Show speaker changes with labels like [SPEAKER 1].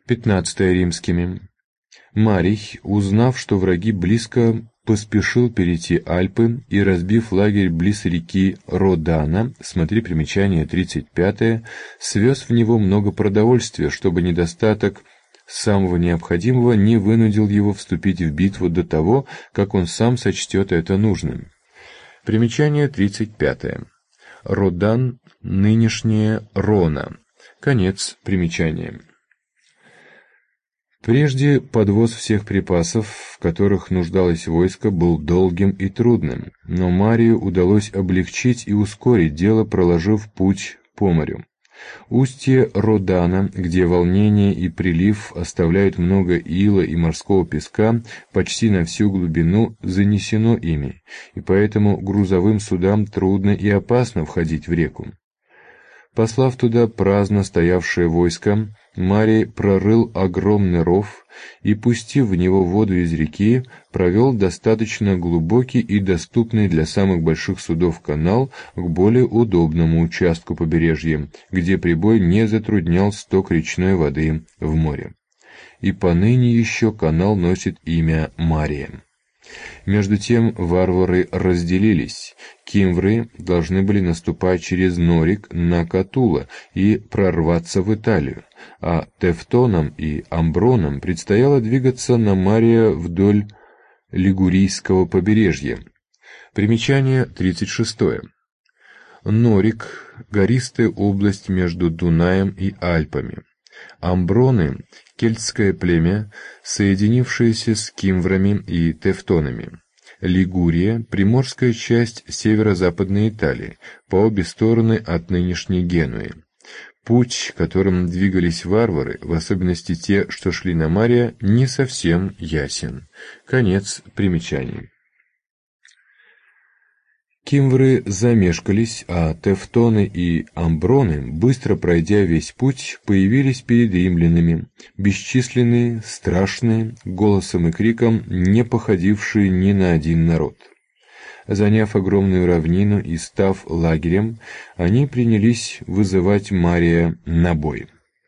[SPEAKER 1] 15 римскими. Марий, узнав, что враги близко, поспешил перейти Альпы и, разбив лагерь близ реки Родана, смотри примечание 35, свез в него много продовольствия, чтобы недостаток самого необходимого не вынудил его вступить в битву до того, как он сам сочтет это нужным. Примечание 35. Родан, нынешнее Рона. Конец примечания. Прежде подвоз всех припасов, в которых нуждалось войско, был долгим и трудным, но Марию удалось облегчить и ускорить дело, проложив путь по морю. Устье Родана, где волнение и прилив оставляют много ила и морского песка, почти на всю глубину занесено ими, и поэтому грузовым судам трудно и опасно входить в реку. Послав туда праздно стоявшее войско, Марий прорыл огромный ров и, пустив в него воду из реки, провел достаточно глубокий и доступный для самых больших судов канал к более удобному участку побережья, где прибой не затруднял сток речной воды в море. И поныне еще канал носит имя Мария. Между тем варвары разделились. Кимвры должны были наступать через Норик на Катула и прорваться в Италию, а Тевтонам и Амбронам предстояло двигаться на Мария вдоль Лигурийского побережья. Примечание 36. Норик – гористая область между Дунаем и Альпами. Амброны – кельтское племя, соединившееся с кимврами и тевтонами. Лигурия – приморская часть северо-западной Италии, по обе стороны от нынешней Генуи. Путь, которым двигались варвары, в особенности те, что шли на Мария, не совсем ясен. Конец примечаний. Кимвры замешкались, а тевтоны и амброны, быстро пройдя весь путь, появились перед римлянами, бесчисленные, страшные, голосом и криком, не походившие ни на один народ. Заняв огромную равнину и став лагерем, они принялись вызывать Мария на бой.